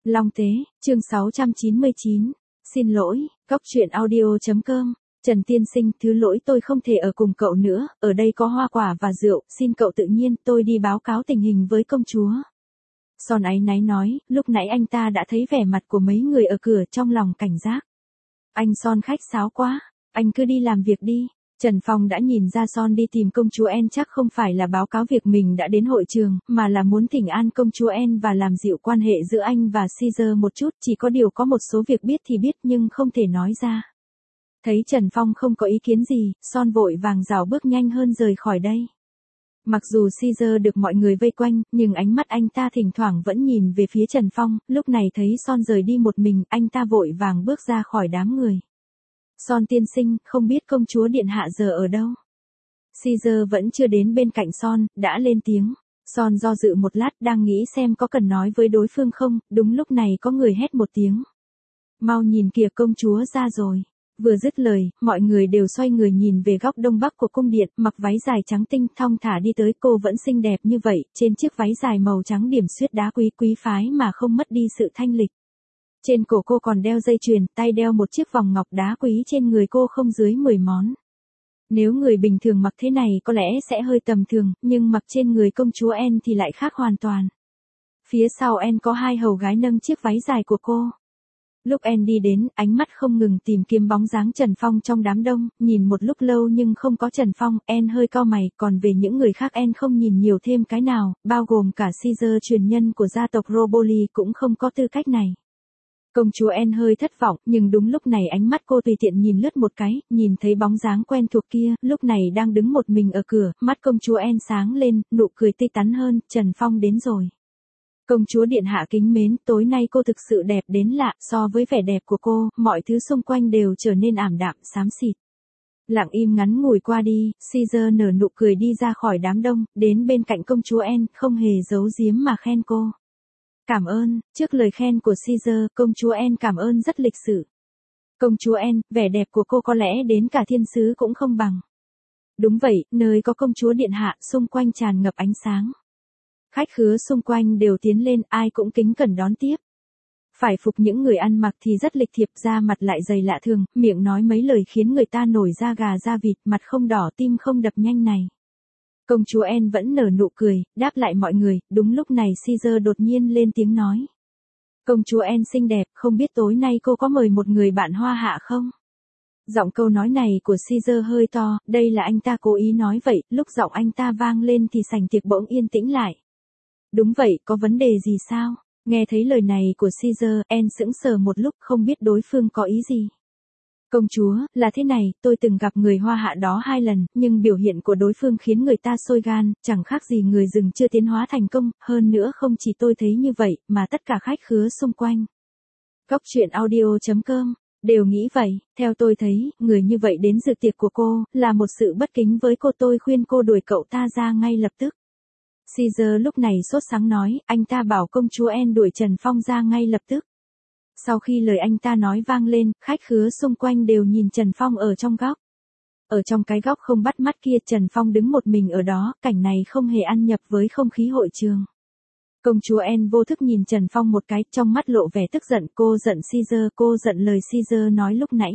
Long Tế, chương 699. Xin lỗi, Góc truyện audio.com. Trần Tiên Sinh, thứ lỗi tôi không thể ở cùng cậu nữa, ở đây có hoa quả và rượu, xin cậu tự nhiên, tôi đi báo cáo tình hình với công chúa. Son áy náy nói, lúc nãy anh ta đã thấy vẻ mặt của mấy người ở cửa trong lòng cảnh giác. Anh Son khách sáo quá, anh cứ đi làm việc đi. Trần Phong đã nhìn ra Son đi tìm công chúa En chắc không phải là báo cáo việc mình đã đến hội trường, mà là muốn thỉnh an công chúa En và làm dịu quan hệ giữa anh và Caesar một chút, chỉ có điều có một số việc biết thì biết nhưng không thể nói ra. Thấy Trần Phong không có ý kiến gì, Son vội vàng rảo bước nhanh hơn rời khỏi đây. Mặc dù Caesar được mọi người vây quanh, nhưng ánh mắt anh ta thỉnh thoảng vẫn nhìn về phía Trần Phong, lúc này thấy Son rời đi một mình, anh ta vội vàng bước ra khỏi đám người. Son tiên sinh, không biết công chúa điện hạ giờ ở đâu? Caesar vẫn chưa đến bên cạnh Son, đã lên tiếng. Son do dự một lát đang nghĩ xem có cần nói với đối phương không, đúng lúc này có người hét một tiếng. Mau nhìn kìa, công chúa ra rồi. Vừa dứt lời, mọi người đều xoay người nhìn về góc đông bắc của cung điện, mặc váy dài trắng tinh thong thả đi tới, cô vẫn xinh đẹp như vậy, trên chiếc váy dài màu trắng điểm xuyết đá quý phái mà không mất đi sự thanh lịch. Trên cổ cô còn đeo dây chuyền, tay đeo một chiếc vòng ngọc đá quý, trên người cô không dưới 10 món. Nếu người bình thường mặc thế này có lẽ sẽ hơi tầm thường, nhưng mặc trên người công chúa En thì lại khác hoàn toàn. Phía sau En có hai hầu gái nâng chiếc váy dài của cô. Lúc En đi đến, ánh mắt không ngừng tìm kiếm bóng dáng Trần Phong trong đám đông, nhìn một lúc lâu nhưng không có Trần Phong, En hơi cau mày, còn về những người khác En không nhìn nhiều thêm cái nào, bao gồm cả Caesar truyền nhân của gia tộc Roboli cũng không có tư cách này. Công chúa En hơi thất vọng, nhưng đúng lúc này ánh mắt cô tùy tiện nhìn lướt một cái, nhìn thấy bóng dáng quen thuộc kia, lúc này đang đứng một mình ở cửa, mắt công chúa En sáng lên, nụ cười tươi tắn hơn, Trần Phong đến rồi. Công chúa điện hạ kính mến, tối nay cô thực sự đẹp đến lạ, so với vẻ đẹp của cô, mọi thứ xung quanh đều trở nên ảm đạm, xám xịt. Lặng im ngắn ngủi qua đi, Caesar nở nụ cười đi ra khỏi đám đông, đến bên cạnh công chúa En, không hề giấu giếm mà khen cô. Cảm ơn, trước lời khen của Caesar, công chúa En cảm ơn rất lịch sự. Công chúa En, vẻ đẹp của cô có lẽ đến cả thiên sứ cũng không bằng. Đúng vậy, nơi có công chúa điện hạ, xung quanh tràn ngập ánh sáng. Khách khứa xung quanh đều tiến lên, ai cũng kính cẩn đón tiếp. Phải phục những người ăn mặc thì rất lịch thiệp, da mặt lại dày lạ thường, miệng nói mấy lời khiến người ta nổi da gà da vịt, mặt không đỏ tim không đập nhanh này. Công chúa En vẫn nở nụ cười, đáp lại mọi người, đúng lúc này Caesar đột nhiên lên tiếng nói. Công chúa En xinh đẹp, không biết tối nay cô có mời một người bạn hoa hạ không? Giọng câu nói này của Caesar hơi to, đây là anh ta cố ý nói vậy, lúc giọng anh ta vang lên thì sảnh tiệc bỗng yên tĩnh lại. Đúng vậy, có vấn đề gì sao? Nghe thấy lời này của Caesar, En sững sờ một lúc không biết đối phương có ý gì. Công chúa, là thế này, tôi từng gặp người hoa hạ đó 2 lần, nhưng biểu hiện của đối phương khiến người ta sôi gan, chẳng khác gì người rừng chưa tiến hóa thành công, hơn nữa không chỉ tôi thấy như vậy, mà tất cả khách khứa xung quanh. Góc truyện audio.com, đều nghĩ vậy, theo tôi thấy, người như vậy đến dự tiệc của cô, là một sự bất kính với cô, tôi khuyên cô đuổi cậu ta ra ngay lập tức. Caesar lúc này sốt sắng nói, anh ta bảo công chúa En đuổi Trần Phong ra ngay lập tức. Sau khi lời anh ta nói vang lên, khách khứa xung quanh đều nhìn Trần Phong ở trong góc. Ở trong cái góc không bắt mắt kia, Trần Phong đứng một mình ở đó, cảnh này không hề ăn nhập với không khí hội trường. Công chúa En vô thức nhìn Trần Phong một cái, trong mắt lộ vẻ tức giận, cô giận Caesar, cô giận lời Caesar nói lúc nãy.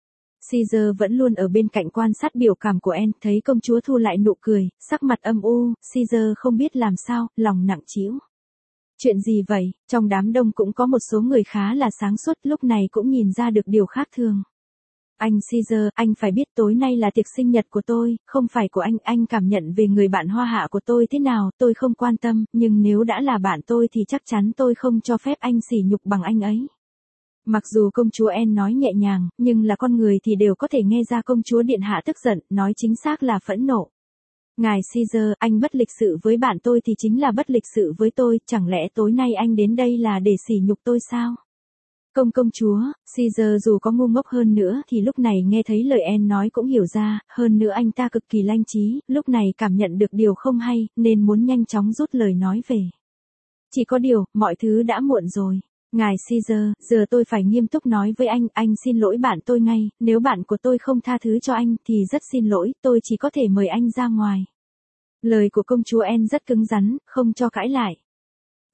Caesar vẫn luôn ở bên cạnh quan sát biểu cảm của En, thấy công chúa thu lại nụ cười, sắc mặt âm u, Caesar không biết làm sao, lòng nặng trĩu. Chuyện gì vậy? Trong đám đông cũng có một số người khá là sáng suốt, lúc này cũng nhìn ra được điều khác thường. Anh Caesar, anh phải biết tối nay là tiệc sinh nhật của tôi, không phải của anh cảm nhận về người bạn hoa hạ của tôi thế nào, tôi không quan tâm, nhưng nếu đã là bạn tôi thì chắc chắn tôi không cho phép anh sỉ nhục bằng anh ấy. Mặc dù công chúa En nói nhẹ nhàng, nhưng là con người thì đều có thể nghe ra công chúa điện hạ tức giận, nói chính xác là phẫn nộ. Ngài Caesar, anh bất lịch sự với bạn tôi thì chính là bất lịch sự với tôi, chẳng lẽ tối nay anh đến đây là để sỉ nhục tôi sao? Công chúa, Caesar dù có ngu ngốc hơn nữa thì lúc này nghe thấy lời En nói cũng hiểu ra, hơn nữa anh ta cực kỳ lanh trí, lúc này cảm nhận được điều không hay, nên muốn nhanh chóng rút lời nói về. Chỉ có điều, mọi thứ đã muộn rồi. Ngài Caesar, giờ tôi phải nghiêm túc nói với anh xin lỗi bạn tôi ngay, nếu bạn của tôi không tha thứ cho anh thì rất xin lỗi, tôi chỉ có thể mời anh ra ngoài. Lời của công chúa En rất cứng rắn, không cho cãi lại.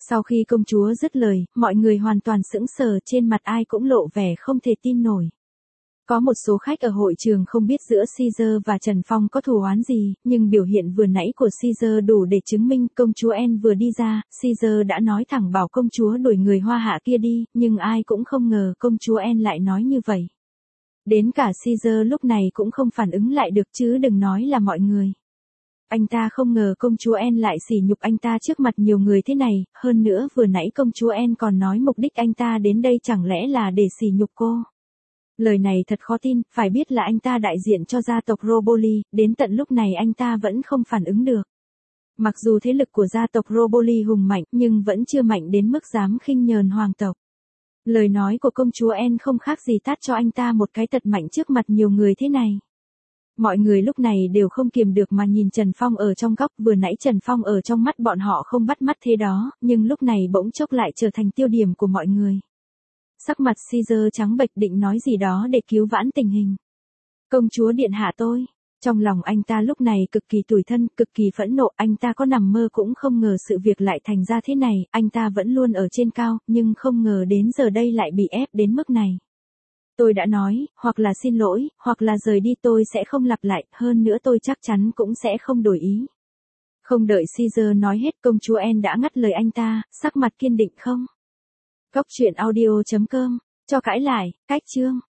Sau khi công chúa dứt lời, mọi người hoàn toàn sững sờ, trên mặt ai cũng lộ vẻ không thể tin nổi. Có một số khách ở hội trường không biết giữa Caesar và Trần Phong có thù oán gì, nhưng biểu hiện vừa nãy của Caesar đủ để chứng minh. Công chúa Anne vừa đi ra, Caesar đã nói thẳng bảo công chúa đuổi người Hoa Hạ kia đi, nhưng ai cũng không ngờ công chúa Anne lại nói như vậy. Đến cả Caesar lúc này cũng không phản ứng lại được, chứ đừng nói là mọi người. Anh ta không ngờ công chúa Anne lại sỉ nhục anh ta trước mặt nhiều người thế này, hơn nữa vừa nãy công chúa Anne còn nói mục đích anh ta đến đây chẳng lẽ là để sỉ nhục cô. Lời này thật khó tin, phải biết là anh ta đại diện cho gia tộc Roboli, đến tận lúc này anh ta vẫn không phản ứng được. Mặc dù thế lực của gia tộc Roboli hùng mạnh, nhưng vẫn chưa mạnh đến mức dám khinh nhờn hoàng tộc. Lời nói của công chúa Anne không khác gì tát cho anh ta một cái thật mạnh trước mặt nhiều người thế này. Mọi người lúc này đều không kiềm được mà nhìn Trần Phong ở trong góc, vừa nãy Trần Phong ở trong mắt bọn họ không bắt mắt thế đó, nhưng lúc này bỗng chốc lại trở thành tiêu điểm của mọi người. Sắc mặt Caesar trắng bệch định nói gì đó để cứu vãn tình hình. Công chúa điện hạ tôi. Trong lòng anh ta lúc này cực kỳ tủi thân, cực kỳ phẫn nộ, anh ta có nằm mơ cũng không ngờ sự việc lại thành ra thế này, anh ta vẫn luôn ở trên cao, nhưng không ngờ đến giờ đây lại bị ép đến mức này. Tôi đã nói, hoặc là xin lỗi, hoặc là rời đi, tôi sẽ không lặp lại, hơn nữa tôi chắc chắn cũng sẽ không đổi ý. Không đợi Caesar nói hết, công chúa Anne đã ngắt lời anh ta, sắc mặt kiên định không. Góc truyện audio.com, cho cãi lại, cách chương.